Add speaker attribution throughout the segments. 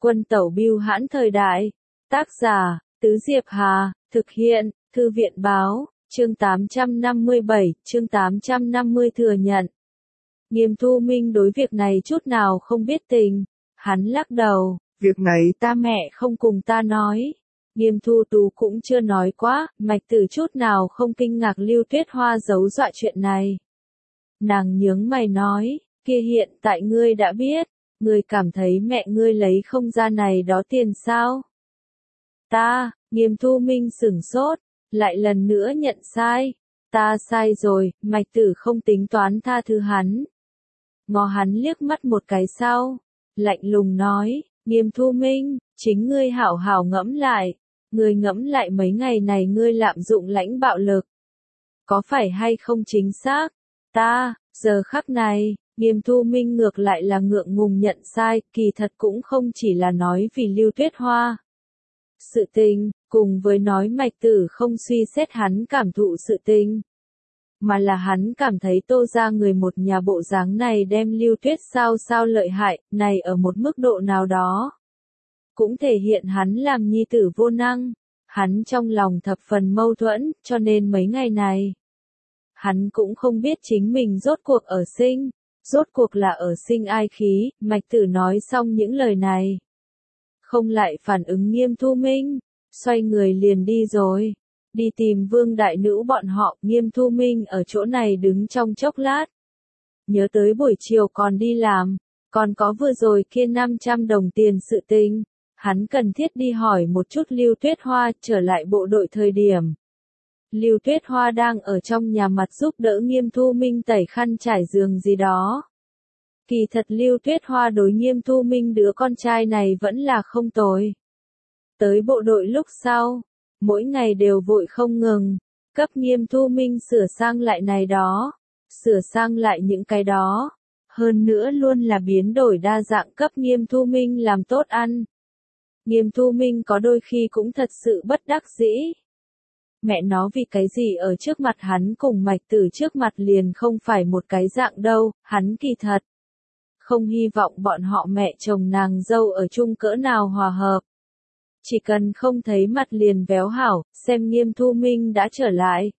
Speaker 1: Quân tẩu bưu hãn thời đại. Tác giả, Tứ Diệp Hà, thực hiện, Thư viện báo, chương 857, chương 850 thừa nhận. Nghiêm Thu Minh đối việc này chút nào không biết tình. Hắn lắc đầu, việc này ta mẹ không cùng ta nói. Nghiêm Thu Tú cũng chưa nói quá, Mạch Tử chút nào không kinh ngạc Lưu Tuyết Hoa giấu dọa chuyện này. Nàng nhướng mày nói, kia hiện tại ngươi đã biết, ngươi cảm thấy mẹ ngươi lấy không ra này đó tiền sao? Nghiêm Thu Minh sửng sốt, lại lần nữa nhận sai. Ta sai rồi, Mạch Tử không tính toán tha thứ hắn. Ngó hắn liếc mắt một cái sau, lạnh lùng nói, Nghiêm Thu Minh, chính ngươi hảo hảo ngẫm lại. Ngươi ngẫm lại mấy ngày này ngươi lạm dụng lãnh bạo lực. Có phải hay không chính xác? Giờ khắc này, Nghiêm Thu Minh ngược lại là ngượng ngùng nhận sai, kỳ thật cũng không chỉ là nói vì Lưu Tuyết Hoa. Sự tình, cùng với nói Mạch Tử không suy xét hắn cảm thụ sự tình. Mà là hắn cảm thấy Tô ra người một nhà bộ dáng này đem Lưu Tuyết sao lợi hại, này ở một mức độ nào đó. Cũng thể hiện hắn làm nhi tử vô năng. Hắn trong lòng thập phần mâu thuẫn, cho nên mấy ngày này. Hắn cũng không biết chính mình rốt cuộc là ở sinh ai khí. Mạch Tử nói xong những lời này. Không lại phản ứng Nghiêm Thu Minh, xoay người liền đi rồi. Đi tìm Vương Đại Nữ bọn họ. Nghiêm Thu Minh ở chỗ này đứng trong chốc lát. Nhớ tới buổi chiều còn đi làm, còn có vừa rồi kia 500 đồng tiền sự tình. Hắn cần thiết đi hỏi một chút Lưu Tuyết Hoa trở lại bộ đội thời điểm. Lưu Tuyết Hoa đang ở trong nhà mặt giúp đỡ Nghiêm Thu Minh tẩy khăn trải giường gì đó. Kỳ thật Lưu Tuyết Hoa đối Nghiêm Thu Minh đứa con trai này vẫn là không tồi. Tới bộ đội lúc sau, mỗi ngày đều vội không ngừng, cấp Nghiêm Thu Minh sửa sang lại này đó, sửa sang lại những cái đó. Hơn nữa luôn là biến đổi đa dạng cấp Nghiêm Thu Minh làm tốt ăn. Nghiêm Thu Minh có đôi khi cũng thật sự bất đắc dĩ. Mẹ nó vì cái gì ở trước mặt hắn cùng Mạch Tử trước mặt liền không phải một cái dạng đâu, hắn kỳ thật. Không hy vọng bọn họ mẹ chồng nàng dâu ở chung cỡ nào hòa hợp. Chỉ cần không thấy mặt liền véo hảo, xem Nghiêm Thu Minh đã trở lại.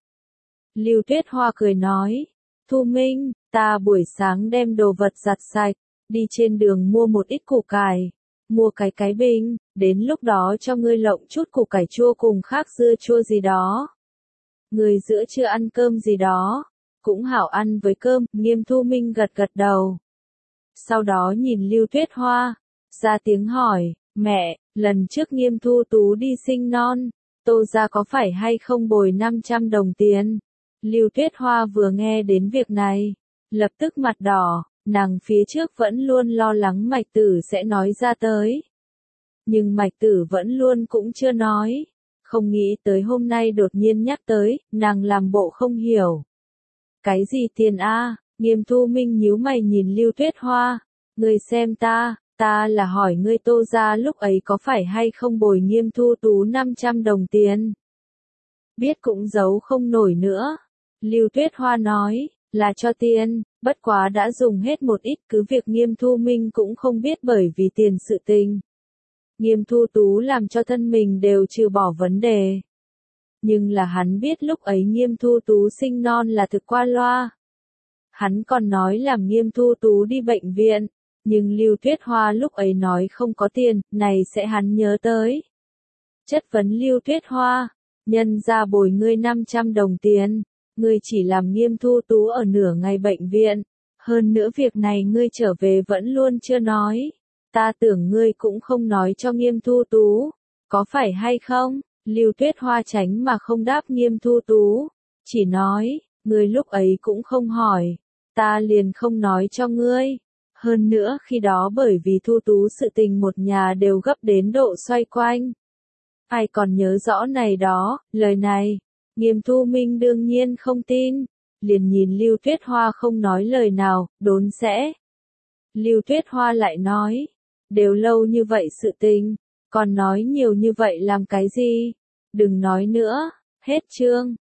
Speaker 1: Lưu Tuyết Hoa cười nói, Thu Minh, ta buổi sáng đem đồ vật giặt sạch, đi trên đường mua một ít củ cải. Mua cái bình, đến lúc đó cho ngươi lộng chút củ cải chua cùng khác dưa chua gì đó. Ngươi giữa trưa ăn cơm gì đó, cũng hảo ăn với cơm. Nghiêm Thu Minh gật đầu. Sau đó nhìn Lưu Tuyết Hoa, ra tiếng hỏi, mẹ, lần trước Nghiêm Thu Tú đi sinh non, Tô ra có phải hay không bồi 500 đồng tiền? Lưu Tuyết Hoa vừa nghe đến việc này, lập tức mặt đỏ. Nàng phía trước vẫn luôn lo lắng Mạch Tử sẽ nói ra tới. Nhưng Mạch Tử vẫn luôn cũng chưa nói. Không nghĩ tới hôm nay đột nhiên nhắc tới, nàng làm bộ không hiểu. Cái gì tiền a? Nghiêm Thu Minh nhíu mày nhìn Lưu Tuyết Hoa. Ngươi xem ta là hỏi ngươi Tô ra lúc ấy có phải hay không bồi Nghiêm Thu Tú 500 đồng tiền. Biết cũng giấu không nổi nữa. Lưu Tuyết Hoa nói, là cho tiền. Bất quá đã dùng hết một ít, cứ việc Nghiêm Thu Minh cũng không biết bởi vì tiền sự tình. Nghiêm Thu Tú làm cho thân mình đều trừ bỏ vấn đề. Nhưng là hắn biết lúc ấy Nghiêm Thu Tú sinh non là thực qua loa. Hắn còn nói làm Nghiêm Thu Tú đi bệnh viện, nhưng Lưu Tuyết Hoa lúc ấy nói không có tiền, này sẽ hắn nhớ tới. Chất vấn Lưu Tuyết Hoa, nhân ra bồi ngươi 500 đồng tiền. Ngươi chỉ làm Nghiêm Thu Tú ở nửa ngày bệnh viện, hơn nữa việc này ngươi trở về vẫn luôn chưa nói. Ta tưởng ngươi cũng không nói cho Nghiêm Thu Tú, có phải hay không? Lưu Tuyết Hoa tránh mà không đáp Nghiêm Thu Tú, chỉ nói, ngươi lúc ấy cũng không hỏi, ta liền không nói cho ngươi. Hơn nữa khi đó bởi vì Thu Tú sự tình một nhà đều gấp đến độ xoay quanh. Ai còn nhớ rõ này đó, lời này. Nghiêm Thu Minh đương nhiên không tin, liền nhìn Lưu Tuyết Hoa không nói lời nào, đốn sẽ. Lưu Tuyết Hoa lại nói, đều lâu như vậy sự tình, còn nói nhiều như vậy làm cái gì? Đừng nói nữa, hết chương.